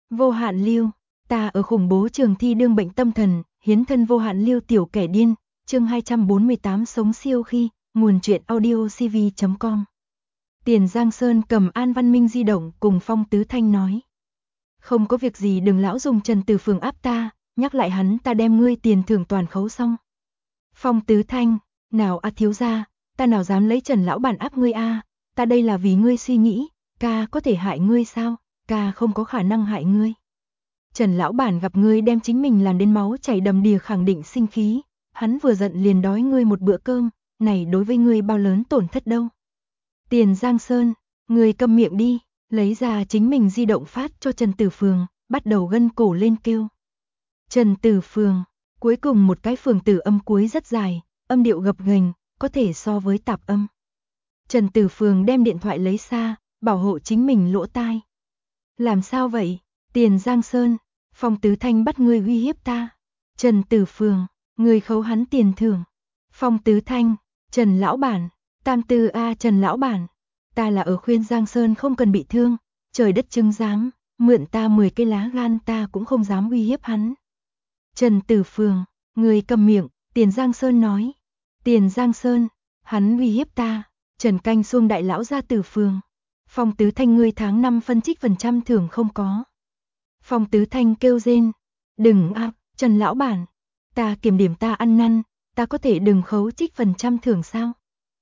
Vô Hạn Lưu, ta ở khủng bố trường thi đương bệnh tâm thần, hiến thân vô hạn lưu tiểu kẻ điên, chương 248 sống siêu khi, nguồn truyện audio cv.com. Tiền Giang Sơn cầm An Văn Minh di động cùng Phong Tứ Thanh nói. Không có việc gì đừng lão dùng Trần Từ Phường áp ta, nhắc lại hắn ta đem ngươi tiền thưởng toàn khấu xong. Phong Tứ Thanh, nào thiếu gia, ta nào dám lấy Trần lão bản áp ngươi ta đây là vì ngươi suy nghĩ, ca có thể hại ngươi sao, ca không có khả năng hại ngươi. Trần lão bản gặp ngươi đem chính mình làm đến máu chảy đầm đìa khẳng định sinh khí, hắn vừa giận liền đói ngươi một bữa cơm, này đối với ngươi bao lớn tổn thất đâu. Tiền Giang Sơn, ngươi câm miệng đi, lấy ra chính mình di động phát cho Trần Tử Phường, bắt đầu gân cổ lên kêu. Trần Tử Phường, cuối cùng một cái phường tử âm cuối rất dài, âm điệu gập ghềnh, có thể so với tạp âm. Trần Tử Phường đem điện thoại lấy xa, bảo hộ chính mình lỗ tai. Làm sao vậy? Tiền Giang Sơn, Phong Tứ Thanh bắt ngươi uy hiếp ta. Trần Tử Phường, ngươi khấu hắn tiền thưởng. Phong Tứ Thanh, Trần lão bản, tam tư Trần lão bản, ta là ở khuyên Giang Sơn không cần bị thương, trời đất chứng giám, mượn ta 10 cái lá gan ta cũng không dám uy hiếp hắn. Trần Tử Phường, ngươi cầm miệng, Tiền Giang Sơn nói. Tiền Giang Sơn, hắn uy hiếp ta. Trần Canh Xuông đại lão ra Tử Phường. Phong Tứ Thanh ngươi tháng 5 phân trích phần trăm thưởng không có. Phong Tứ Thanh kêu rên. Đừng Trần lão bản. Ta kiểm điểm ta ăn năn, ta có thể đừng khấu trích phần trăm thưởng sao?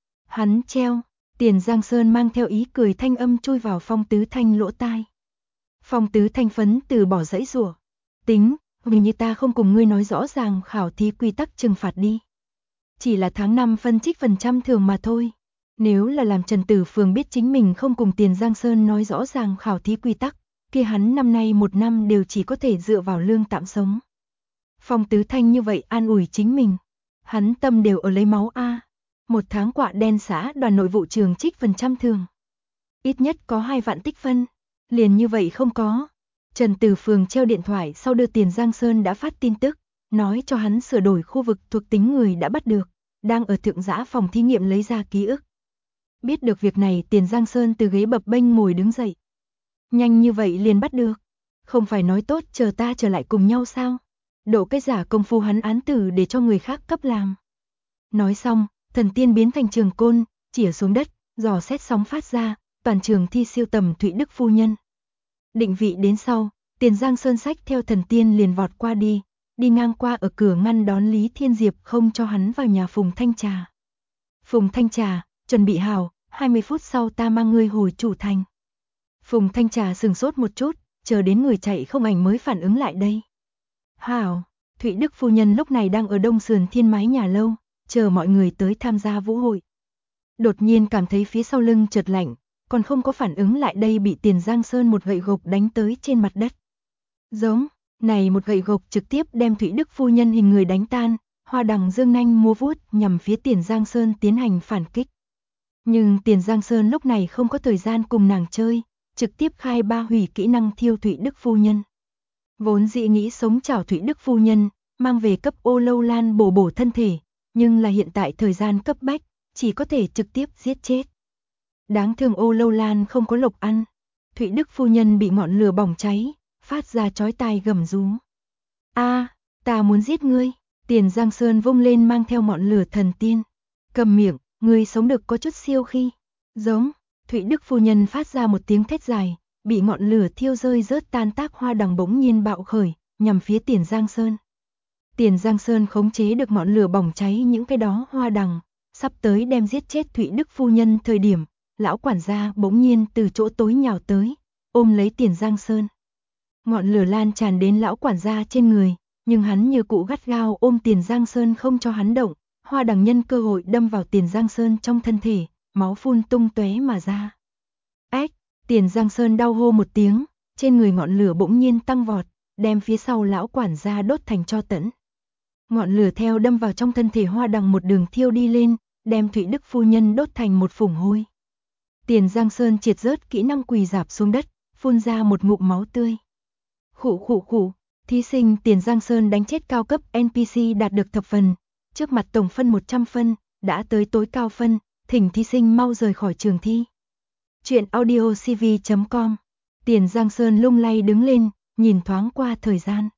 Hắn treo. Tiền Giang Sơn mang theo ý cười thanh âm chui vào Phong Tứ Thanh lỗ tai. Phong Tứ Thanh phấn từ bỏ dãy rủa. Tính, vì như ta không cùng ngươi nói rõ ràng khảo thí quy tắc trừng phạt đi. Chỉ là tháng 5 phân trích phần trăm thưởng mà thôi. Nếu là làm Trần Tử Phường biết chính mình không cùng Tiền Giang Sơn nói rõ ràng khảo thí quy tắc, kia hắn năm nay một năm đều chỉ có thể dựa vào lương tạm sống. Phong Tứ Thanh như vậy an ủi chính mình. Hắn tâm đều ở lấy máu Một tháng quạ đen xã đoàn nội vụ trường trích phần trăm thưởng. Ít nhất có 2 vạn tích phân. Liền như vậy không có. Trần Tử Phường treo điện thoại sau đưa Tiền Giang Sơn đã phát tin tức, nói cho hắn sửa đổi khu vực thuộc tính người đã bắt được, đang ở thượng giã phòng thí nghiệm lấy ra ký ức. Biết được việc này Tiền Giang Sơn từ ghế bập bênh ngồi đứng dậy. Nhanh như vậy liền bắt được. Không phải nói tốt chờ ta trở lại cùng nhau sao? Độ cái giả công phu hắn án tử để cho người khác cấp làm. Nói xong, thần tiên biến thành trường côn, chĩa xuống đất, dò xét sóng phát ra, toàn trường thi siêu tầm Thụy Đức phu nhân. Định vị đến sau, Tiền Giang Sơn sách theo thần tiên liền vọt qua đi ngang qua ở cửa ngăn đón Lý Thiên Diệp không cho hắn vào nhà Phùng Thanh Trà. Phùng Thanh Trà, chuẩn bị hào, 20 phút sau ta mang ngươi hồi chủ thành. Phùng Thanh Trà sừng sốt một chút, chờ đến người chạy không ảnh mới phản ứng lại đây. Hảo, Thụy Đức phu nhân lúc này đang ở đông sườn thiên mái nhà lâu, chờ mọi người tới tham gia vũ hội. Đột nhiên cảm thấy phía sau lưng chợt lạnh, còn không có phản ứng lại đây bị Tiền Giang Sơn một gậy gộc đánh tới trên mặt đất. Giống, này một gậy gộc trực tiếp đem Thụy Đức phu nhân hình người đánh tan, hoa đằng dương nanh múa vuốt nhằm phía Tiền Giang Sơn tiến hành phản kích. Nhưng Tiền Giang Sơn lúc này không có thời gian cùng nàng chơi, trực tiếp khai 3 hủy kỹ năng thiêu Thụy Đức phu nhân. Vốn dĩ nghĩ sống chảo Thụy Đức phu nhân, mang về cấp Ô Lâu Lan bổ thân thể, nhưng là hiện tại thời gian cấp bách, chỉ có thể trực tiếp giết chết. Đáng thương Ô Lâu Lan không có lộc ăn, Thụy Đức phu nhân bị ngọn lửa bỏng cháy, phát ra chói tai gầm rú. Ta muốn giết ngươi, Tiền Giang Sơn vung lên mang theo ngọn lửa thần tiên. Cầm miệng, ngươi sống được có chút siêu khi. Giống, Thụy Đức phu nhân phát ra một tiếng thét dài, bị ngọn lửa thiêu rơi rớt tan tác hoa đằng bỗng nhiên bạo khởi, nhằm phía Tiền Giang Sơn. Tiền Giang Sơn khống chế được ngọn lửa bỏng cháy những cái đó hoa đằng, sắp tới đem giết chết Thụy Đức phu nhân thời điểm, lão quản gia bỗng nhiên từ chỗ tối nhào tới, ôm lấy Tiền Giang Sơn. Ngọn lửa lan tràn đến lão quản gia trên người, nhưng hắn như cụ gắt gao ôm Tiền Giang Sơn không cho hắn động, hoa đằng nhân cơ hội đâm vào Tiền Giang Sơn trong thân thể, máu phun tung tóe mà ra. Tiền Giang Sơn đau hô một tiếng, trên người ngọn lửa bỗng nhiên tăng vọt, đem phía sau lão quản gia đốt thành tro tẫn. Ngọn lửa theo đâm vào trong thân thể hoa đằng một đường thiêu đi lên, đem Thụy Đức phu nhân đốt thành một phủng hôi. Tiền Giang Sơn triệt rớt kỹ năng quỳ rạp xuống đất, phun ra một ngụm máu tươi. Khụ, thí sinh Tiền Giang Sơn đánh chết cao cấp NPC đạt được thập phần, trước mặt tổng phân 100 phân, đã tới tối cao phân, thỉnh thí sinh mau rời khỏi trường thi. Chuyện audio cv.com. Tiền Giang Sơn lung lay đứng lên, nhìn thoáng qua thời gian.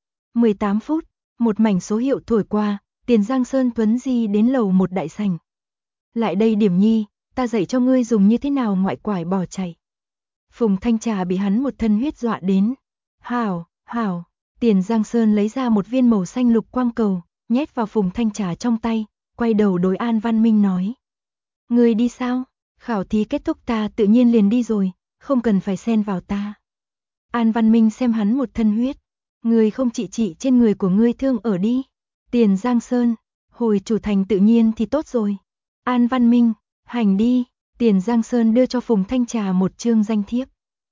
18 phút, một mảnh số hiệu thổi qua, Tiền Giang Sơn Tuấn Di đến lầu một đại sảnh. Lại đây Điểm Nhi, ta dạy cho ngươi dùng như thế nào ngoại quải bỏ chạy. Phùng Thanh Trà bị hắn một thân huyết dọa đến. Hảo, hảo, Tiền Giang Sơn lấy ra một viên màu xanh lục quang cầu, nhét vào Phùng Thanh Trà trong tay, quay đầu đối An Văn Minh nói. Ngươi đi sao? Khảo thí kết thúc ta tự nhiên liền đi rồi, không cần phải xen vào ta. An Văn Minh xem hắn một thân huyết. Ngươi không trị trên người của ngươi thương ở đi. Tiền Giang Sơn, hồi chủ thành tự nhiên thì tốt rồi. An Văn Minh, hành đi. Tiền Giang Sơn đưa cho Phùng Thanh Trà một chương danh thiếp.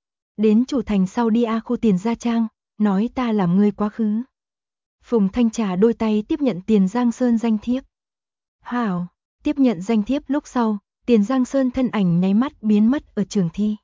Đến chủ thành sau đi khu Tiền Gia Trang, nói ta làm ngươi quá khứ. Phùng Thanh Trà đôi tay tiếp nhận Tiền Giang Sơn danh thiếp. Hảo, tiếp nhận danh thiếp lúc sau, Tiền Giang Sơn thân ảnh nháy mắt biến mất ở trường thi.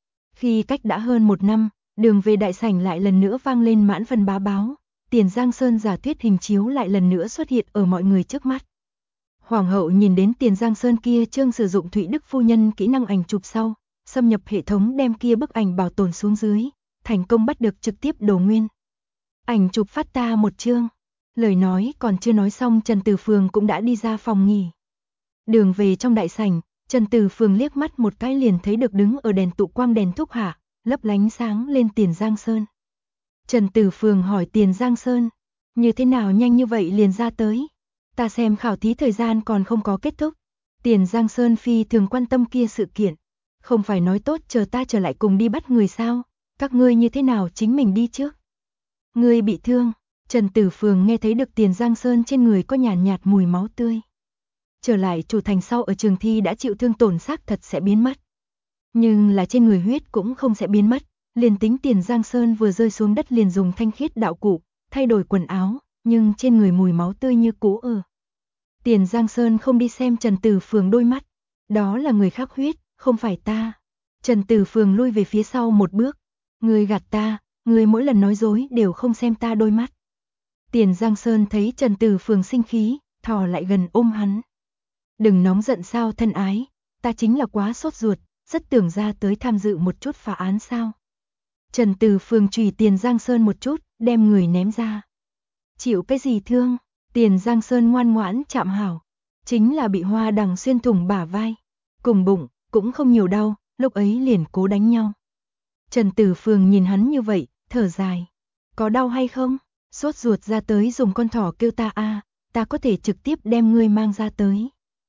Khi cách đã hơn 1 năm, đường về đại sảnh lại lần nữa vang lên mãn phần bá báo, Tiền Giang Sơn giả thuyết hình chiếu lại lần nữa xuất hiện ở mọi người trước mắt. Hoàng hậu nhìn đến Tiền Giang Sơn kia chương sử dụng Thụy Đức phu nhân kỹ năng ảnh chụp sau, xâm nhập hệ thống đem kia bức ảnh bảo tồn xuống dưới, thành công bắt được trực tiếp đồ nguyên. Ảnh chụp phát ta một chương. Lời nói còn chưa nói xong Trần Tử Phường cũng đã đi ra phòng nghỉ. Đường về trong đại sảnh, Trần Tử Phường liếc mắt một cái liền thấy được đứng ở đèn tụ quang đèn thúc hạ, lấp lánh sáng lên Tiền Giang Sơn. Trần Tử Phường hỏi Tiền Giang Sơn, như thế nào nhanh như vậy liền ra tới? Ta xem khảo thí thời gian còn không có kết thúc. Tiền Giang Sơn phi thường quan tâm kia sự kiện. Không phải nói tốt chờ ta trở lại cùng đi bắt người sao? Các ngươi như thế nào chính mình đi trước? Ngươi bị thương. Trần Tử Phường nghe thấy được Tiền Giang Sơn trên người có nhàn nhạt mùi máu tươi. Trở lại chủ thành sau ở trường thi đã chịu thương tổn xác thật sẽ biến mất. Nhưng là trên người huyết cũng không sẽ biến mất. Liền tính Tiền Giang Sơn vừa rơi xuống đất liền dùng thanh khiết đạo cụ, thay đổi quần áo, nhưng trên người mùi máu tươi như cũ ở. Tiền Giang Sơn không đi xem Trần Tử Phường đôi mắt. Đó là người khác huyết, không phải ta. Trần Tử Phường lui về phía sau một bước. Ngươi gạt ta, ngươi mỗi lần nói dối đều không xem ta đôi mắt. Tiền Giang Sơn thấy Trần Tử Phường sinh khí, thò lại gần ôm hắn. Đừng nóng giận sao thân ái, ta chính là quá sốt ruột, rất tưởng ra tới tham dự một chút phá án sao. Trần Tử Phường chùy Tiền Giang Sơn một chút, đem người ném ra. Chịu cái gì thương? Tiền Giang Sơn ngoan ngoãn chạm hảo, chính là bị hoa đằng xuyên thủng bả vai, cùng bụng, cũng không nhiều đau, lúc ấy liền cố đánh nhau. Trần Tử Phường nhìn hắn như vậy, thở dài. Có đau hay không? Sốt ruột ra tới dùng con thỏ kêu ta ta có thể trực tiếp đem ngươi mang ra tới.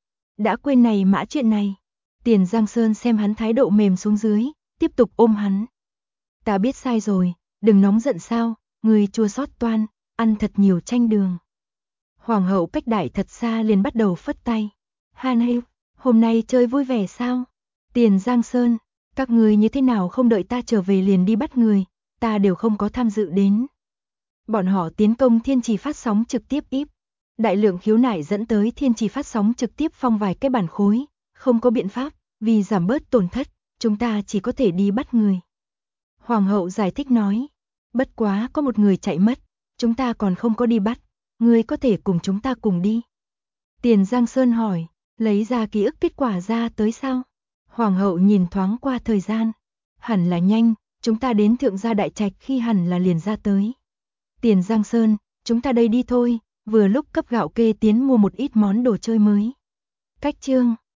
Đã quên này mã chuyện này. Tiền Giang Sơn xem hắn thái độ mềm xuống dưới, tiếp tục ôm hắn. Ta biết sai rồi, đừng nóng giận sao, ngươi chua xót toan, ăn thật nhiều chanh đường. Hoàng hậu cách đại thật xa liền bắt đầu phất tay. Han hữu, hôm nay chơi vui vẻ sao? Tiền Giang Sơn, các người như thế nào không đợi ta trở về liền đi bắt người, ta đều không có tham dự đến. Bọn họ tiến công Thiên Trì phát sóng trực tiếp íp. Đại lượng khiếu nại dẫn tới Thiên Trì phát sóng trực tiếp phong vài cái bản khối, không có biện pháp, vì giảm bớt tổn thất, chúng ta chỉ có thể đi bắt người. Hoàng hậu giải thích nói, bất quá có một người chạy mất, chúng ta còn không có đi bắt, ngươi có thể cùng chúng ta cùng đi. Tiền Giang Sơn hỏi, lấy ra ký ức kết quả ra tới sao? Hoàng hậu nhìn thoáng qua thời gian, hẳn là nhanh, chúng ta đến Thượng Gia Đại Trạch khi hẳn là liền ra tới. Tiền Giang Sơn, chúng ta đây đi thôi, vừa lúc cấp gạo kê tiến mua một ít món đồ chơi mới. Cách chương